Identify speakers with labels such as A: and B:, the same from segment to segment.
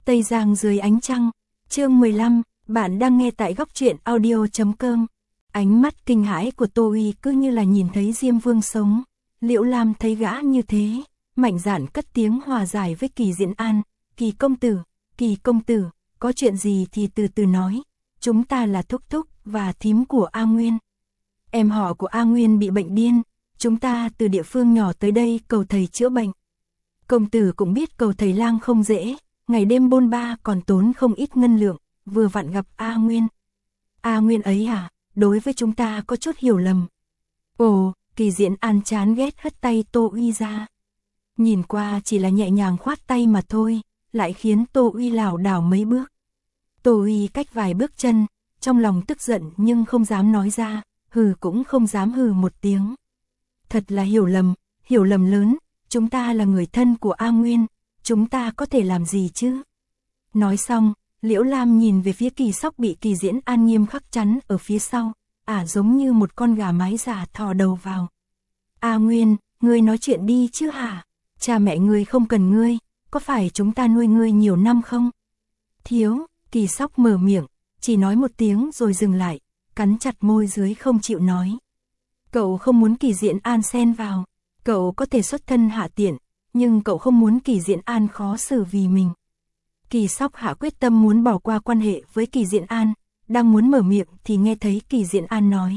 A: Tây Giang dưới ánh trăng, chương 15, bạn đang nghe tại góc truyện audio.com. Ánh mắt kinh hãi của Tô Uy cứ như là nhìn thấy Diêm Vương sống. Liễu Lam thấy gã như thế, mạnh dạn cất tiếng hòa giải với Kỳ Diễn An. Kỳ công tử, có chuyện gì thì từ từ nói. Chúng ta là thúc thúc và thím của A Nguyên. Em họ của A Nguyên bị bệnh điên, chúng ta từ địa phương nhỏ tới đây cầu thầy chữa bệnh. Công tử cũng biết cầu thầy lang không dễ, ngày đêm bôn ba còn tốn không ít ngân lượng, vừa vặn gặp A Nguyên. A Nguyên ấy à, đối với chúng ta có chút hiểu lầm. Ồ, Kỳ Diễn An chán ghét hất tay Tô Uy ra. Nhìn qua chỉ là nhẹ nhàng khoát tay mà thôi, lại khiến Tô Uy lảo đảo mấy bước. Tô Uy cách vài bước chân, trong lòng tức giận nhưng không dám nói ra, hừ cũng không dám hừ một tiếng. Thật là hiểu lầm lớn, chúng ta là người thân của A Nguyên, chúng ta có thể làm gì chứ? Nói xong, Liễu Lam nhìn về phía Kỳ Sóc bị Kỳ Diễn An nghiêm khắc chắn ở phía sau, giống như một con gà mái già thò đầu vào. A Nguyên, ngươi nói chuyện đi chứ hả? Cha mẹ ngươi không cần ngươi, có phải chúng ta nuôi ngươi nhiều năm không? Thiếu, Kỳ Sóc mở miệng, chỉ nói một tiếng rồi dừng lại, cắn chặt môi dưới không chịu nói. Cậu không muốn Kỳ Diễn An xen vào, cậu có thể xuất thân hạ tiện, nhưng cậu không muốn Kỳ Diễn An khó xử vì mình. Kỳ Sóc hạ quyết tâm muốn bỏ qua quan hệ với Kỳ Diễn An, đang muốn mở miệng thì nghe thấy Kỳ Diễn An nói.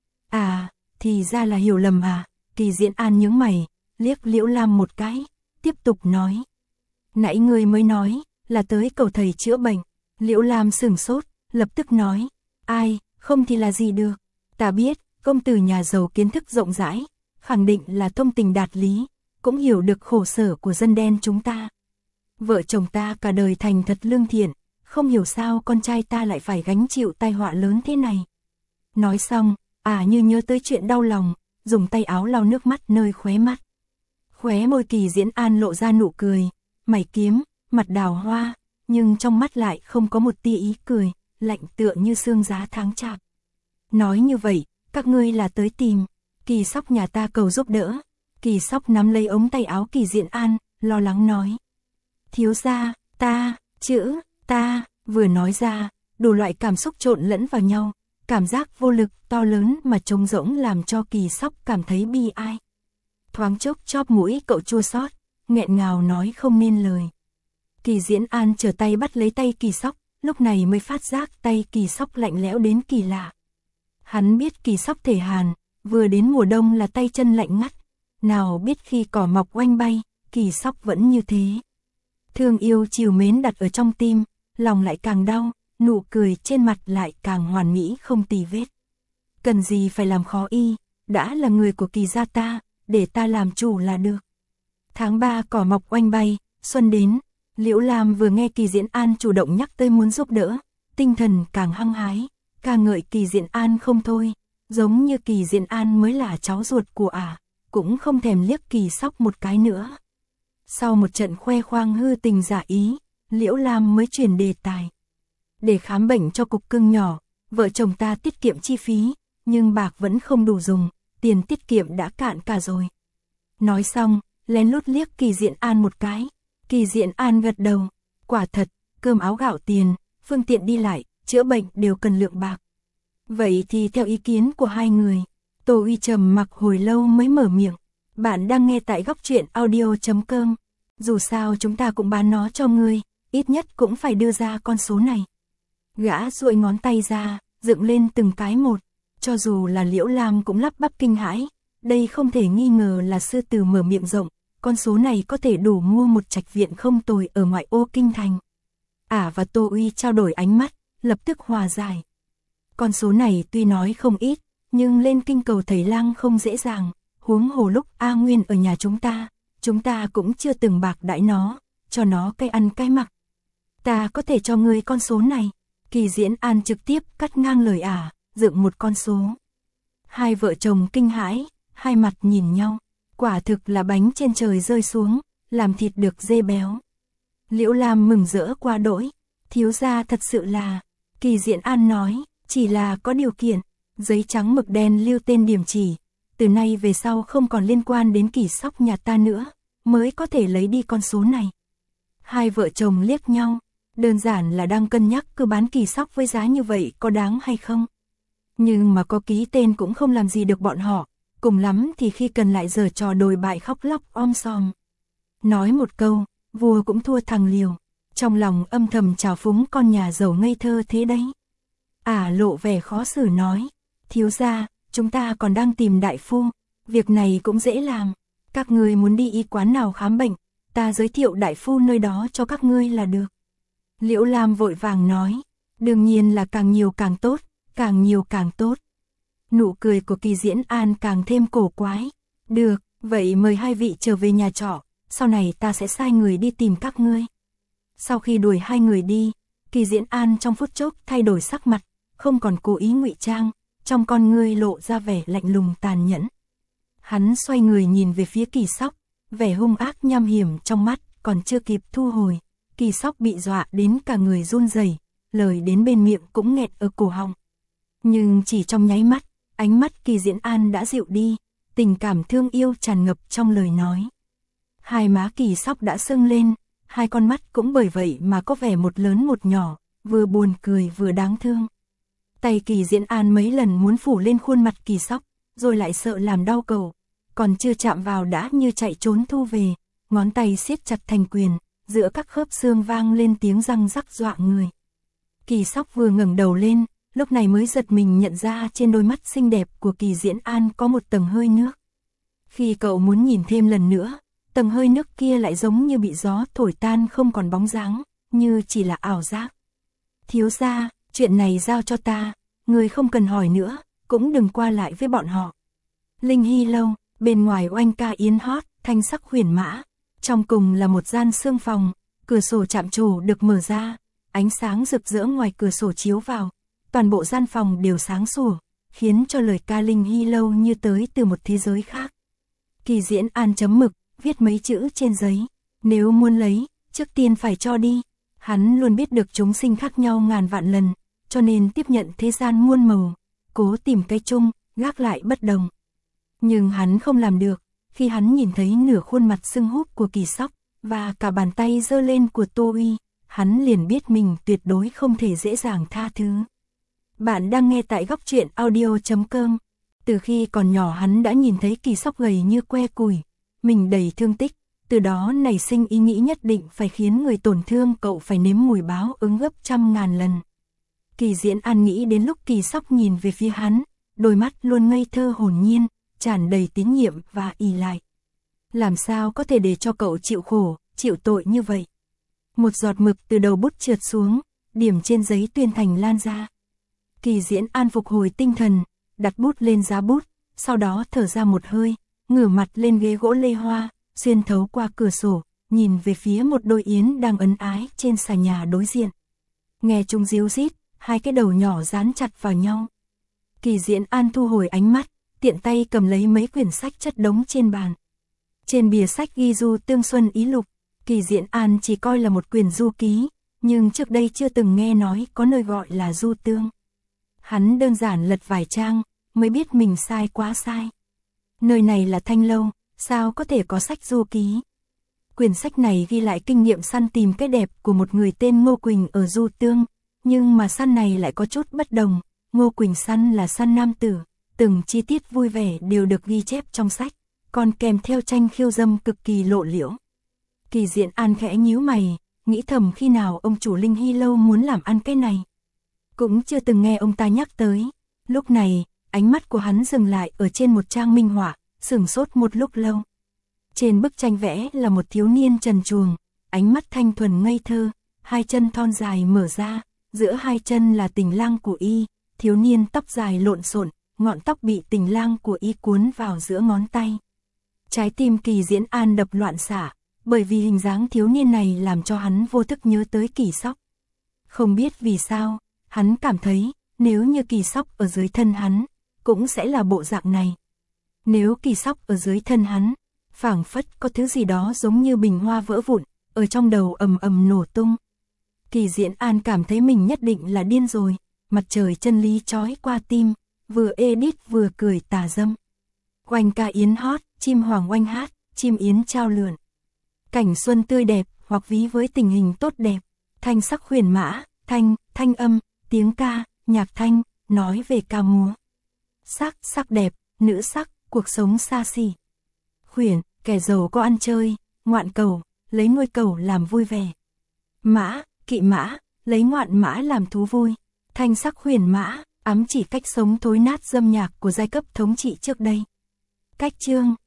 A: À, thì ra là hiểu lầm à? Kỳ Diễn An nhướng mày, liếc Liễu Lam một cái, tiếp tục nói. Nãy ngươi mới nói, là tới cầu thầy chữa bệnh. Liễu Lam sửng sốt, lập tức nói. Ai, không thì là gì được. Ta biết, công tử nhà giàu kiến thức rộng rãi, khẳng định là thông tình đạt lý, cũng hiểu được khổ sở của dân đen chúng ta. Vợ chồng ta cả đời thành thật lương thiện, không hiểu sao con trai ta lại phải gánh chịu tai họa lớn thế này. Nói xong, như nhớ tới chuyện đau lòng, dùng tay áo lau nước mắt nơi khóe mắt. Khóe môi Kỳ Diễn An lộ ra nụ cười, mày kiếm, mặt đào hoa, nhưng trong mắt lại không có một tia ý cười, lạnh tựa như sương giá tháng chạp. Nói như vậy, các ngươi là tới tìm Kỳ Sóc nhà ta cầu giúp đỡ. Kỳ Sóc nắm lấy ống tay áo Kỳ Diễn An, lo lắng nói. Thiếu gia, ta, vừa nói ra, đủ loại cảm xúc trộn lẫn vào nhau, cảm giác vô lực to lớn mà trống rỗng làm cho Kỳ Sóc cảm thấy bi ai. Thoáng chốc chóp mũi cậu chua xót, nghẹn ngào nói không nên lời. Kỳ Diễn An trở tay bắt lấy tay Kỳ Sóc, lúc này mới phát giác tay Kỳ Sóc lạnh lẽo đến kỳ lạ. Hắn biết Kỳ Sóc thể hàn, vừa đến mùa đông là tay chân lạnh ngắt, nào biết khi cỏ mọc oanh bay, Kỳ Sóc vẫn như thế. Thương yêu trìu mến đặt ở trong tim, lòng lại càng đau, nụ cười trên mặt lại càng hoàn mỹ không tì vết. Cần gì phải làm khó y, đã là người của Kỳ gia ta, để ta làm chủ là được. Tháng 3 cỏ mọc oanh bay, xuân đến, Liễu Lam vừa nghe Kỳ Diễn An chủ động nhắc tới muốn giúp đỡ, tinh thần càng hăng hái, ca ngợi Kỳ Diễn An không thôi, giống như Kỳ Diễn An mới là cháu ruột của cũng không thèm liếc Kỳ Sóc một cái nữa. Sau một trận khoe khoang hư tình giả ý, Liễu Lam mới chuyển đề tài. Để khám bệnh cho cục cưng nhỏ, vợ chồng ta tiết kiệm chi phí, nhưng bạc vẫn không đủ dùng, tiền tiết kiệm đã cạn cả rồi. Nói xong, lén lút liếc Kỳ Diễn An một cái. Kỳ Diễn An gật đầu, quả thật, cơm áo gạo tiền, phương tiện đi lại, chữa bệnh đều cần lượng bạc. Vậy thì theo ý kiến của hai người, Tô Uy trầm mặc hồi lâu mới mở miệng. Bạn đang nghe tại góc truyện audio.com. Dù sao chúng ta cũng bán nó cho ngươi, ít nhất cũng phải đưa ra con số này. Gã duỗi ngón tay ra, dựng lên từng cái một. Cho dù là Liễu Lam cũng lắp bắp kinh hãi. Đây không thể nghi ngờ là sư tử mở miệng rộng. Con số này có thể đủ mua một trạch viện không tồi ở ngoại ô kinh thành. Và Tô Uy trao đổi ánh mắt, lập tức hòa giải. Con số này tuy nói không ít, nhưng lên kinh cầu thầy lang không dễ dàng. Huống hồ lúc A Nguyên ở nhà chúng ta cũng chưa từng bạc đãi nó, cho nó cái ăn cái mặc. Ta có thể cho ngươi con số này. Kỳ Diễn An trực tiếp cắt ngang lời dựng một con số. Hai vợ chồng kinh hãi, hai mặt nhìn nhau, quả thực là bánh trên trời rơi xuống, làm thịt được dê béo. Liễu Lam mừng rỡ qua đỗi, thiếu gia thật sự là, Kỳ Diễn An nói, chỉ là có điều kiện, giấy trắng mực đen lưu tên điểm chỉ. Từ nay về sau không còn liên quan đến Kỳ Sóc nhà ta nữa, mới có thể lấy đi con số này. Hai vợ chồng liếc nhau, Đơn giản là đang cân nhắc cứ bán Kỳ Sóc với giá như vậy có đáng hay không. Nhưng mà có ký tên cũng không làm gì được bọn họ, cùng lắm thì khi cần lại giở trò đồi bại khóc lóc om sòm. Nói một câu, vua cũng thua thằng liều, trong lòng âm thầm trào phúng con nhà giàu ngây thơ thế đấy. Lộ vẻ khó xử nói, thiếu gia, chúng ta còn đang tìm đại phu, việc này cũng dễ làm, các ngươi muốn đi y quán nào khám bệnh, ta giới thiệu đại phu nơi đó cho các ngươi là được. Liễu Lam vội vàng nói, đương nhiên là càng nhiều càng tốt, càng nhiều càng tốt. Nụ cười của Kỳ Diễn An càng thêm cổ quái, được, vậy mời hai vị trở về nhà trọ, sau này ta sẽ sai người đi tìm các ngươi. Sau khi đuổi hai người đi, Kỳ Diễn An trong phút chốc thay đổi sắc mặt, không còn cố ý ngụy trang, trong con ngươi lộ ra vẻ lạnh lùng tàn nhẫn. Hắn xoay người nhìn về phía Kỳ Sóc, vẻ hung ác nham hiểm trong mắt còn chưa kịp thu hồi, Kỳ Sóc bị dọa đến cả người run rẩy, lời đến bên miệng cũng nghẹt ở cổ họng. Nhưng chỉ trong nháy mắt, ánh mắt Kỳ Diễn An đã dịu đi, tình cảm thương yêu tràn ngập trong lời nói. Hai má Kỳ Sóc đã sưng lên, hai con mắt cũng bởi vậy mà có vẻ một lớn một nhỏ, vừa buồn cười vừa đáng thương. Tay Kỳ Diễn An mấy lần muốn phủ lên khuôn mặt Kỳ Sóc, rồi lại sợ làm đau cậu, còn chưa chạm vào đã như chạy trốn thu về, ngón tay siết chặt thành quyền, giữa các khớp xương vang lên tiếng răng rắc dọa người. Kỳ Sóc vừa ngẩng đầu lên, lúc này mới giật mình nhận ra trên đôi mắt xinh đẹp của Kỳ Diễn An có một tầng hơi nước. Khi cậu muốn nhìn thêm lần nữa, tầng hơi nước kia lại giống như bị gió thổi tan không còn bóng dáng, như chỉ là ảo giác. Thiếu gia, chuyện này giao cho ta, người không cần hỏi nữa, cũng đừng qua lại với bọn họ. Linh Hy Lâu, bên ngoài oanh ca yến hót, thanh sắc huyền mã, trong cùng là một gian sương phòng, cửa sổ chạm trổ được mở ra, ánh sáng rực rỡ ngoài cửa sổ chiếu vào, toàn bộ gian phòng đều sáng sủa, khiến cho lời ca Linh Hy Lâu như tới từ một thế giới khác. Kỳ Diễn An chấm mực, viết mấy chữ trên giấy, nếu muốn lấy, trước tiên phải cho đi. Hắn luôn biết được chúng sinh khác nhau ngàn vạn lần, cho nên tiếp nhận thế gian muôn màu, cố tìm cái chung, gác lại bất đồng. Nhưng hắn không làm được, khi hắn nhìn thấy nửa khuôn mặt sưng húp của Kỳ Sóc, và cả bàn tay giơ lên của Tô Uy, hắn liền biết mình tuyệt đối không thể dễ dàng tha thứ. Bạn đang nghe tại góc truyện audio.com. Từ khi còn nhỏ hắn đã nhìn thấy Kỳ Sóc gầy như que củi, mình đầy thương tích, từ đó nảy sinh ý nghĩ nhất định phải khiến người tổn thương cậu phải nếm mùi báo ứng gấp trăm ngàn lần. Kỳ Diễn An nghĩ đến lúc Kỳ Sóc nhìn về phía hắn, đôi mắt luôn ngây thơ hồn nhiên, tràn đầy tín nhiệm và ỷ lại. Làm sao có thể để cho cậu chịu khổ, chịu tội như vậy? Một giọt mực từ đầu bút trượt xuống, điểm trên giấy tuyên thành lan ra. Kỳ Diễn An phục hồi tinh thần, đặt bút lên giá bút, sau đó thở ra một hơi, ngửa mặt lên ghế gỗ lê hoa, xuyên thấu qua cửa sổ, nhìn về phía một đôi yến đang ân ái trên xà nhà đối diện. Nghe chúng ríu rít, hai cái đầu nhỏ dán chặt vào nhau. Kỳ Diễn An thu hồi ánh mắt, tiện tay cầm lấy mấy quyển sách chất đống trên bàn. Trên bìa sách ghi Du Tương Xuân Ý Lục, Kỳ Diễn An chỉ coi là một quyển du ký, nhưng trước đây chưa từng nghe nói có nơi gọi là Du Tương. Hắn đơn giản lật vài trang, mới biết mình sai quá sai. Nơi này là Thanh Lâu, sao có thể có sách du ký? Quyển sách này ghi lại kinh nghiệm săn tìm cái đẹp của một người tên Ngô Quỳnh ở Du Tương, nhưng mà săn này lại có chút bất đồng. Ngô Quỳnh săn là săn nam tử, từng chi tiết vui vẻ đều được ghi chép trong sách, còn kèm theo tranh khiêu dâm cực kỳ lộ liễu. Kỳ Diễn An khẽ nhíu mày, nghĩ thầm khi nào ông chủ Linh Hy Lâu muốn làm ăn cái này. Cũng chưa từng nghe ông ta nhắc tới. Lúc này, ánh mắt của hắn dừng lại ở trên một trang minh họa, sửng sốt một lúc lâu. Trên bức tranh vẽ là một thiếu niên trần truồng, ánh mắt thanh thuần ngây thơ, hai chân thon dài mở ra, giữa hai chân là tình lang của y, thiếu niên tóc dài lộn xộn, ngọn tóc bị tình lang của y cuốn vào giữa ngón tay. Trái tim Kỳ Diễn An đập loạn xạ, bởi vì hình dáng thiếu niên này làm cho hắn vô thức nhớ tới Kỳ Sóc. Không biết vì sao, hắn cảm thấy, nếu như Kỳ Sóc ở dưới thân hắn, cũng sẽ là bộ dạng này. Nếu Kỳ Sóc ở dưới thân hắn, phảng phất có thứ gì đó giống như bình hoa vỡ vụn, ở trong đầu ầm ầm nổ tung. Kỳ Diễn An cảm thấy mình nhất định là điên rồi, mặt trời chân lý chói qua tim, vừa edit vừa cười tà dâm. Oanh ca yến hót, chim hoàng oanh hát, chim yến trao lượn. Cảnh xuân tươi đẹp, hoặc ví với tình hình tốt đẹp. Thanh sắc huyền mã, thanh âm, tiếng ca, nhạc thanh, nói về ca múa. Sắc đẹp, nữ sắc, cuộc sống xa xỉ. Huyền, kẻ giàu có ăn chơi, ngoạn cầu, lấy nuôi cầu làm vui vẻ. Mã, kỵ mã, lấy ngoạn mã làm thú vui. Thanh sắc huyền mã, ám chỉ cách sống thối nát dâm nhạc của giai cấp thống trị trước đây. Cách chương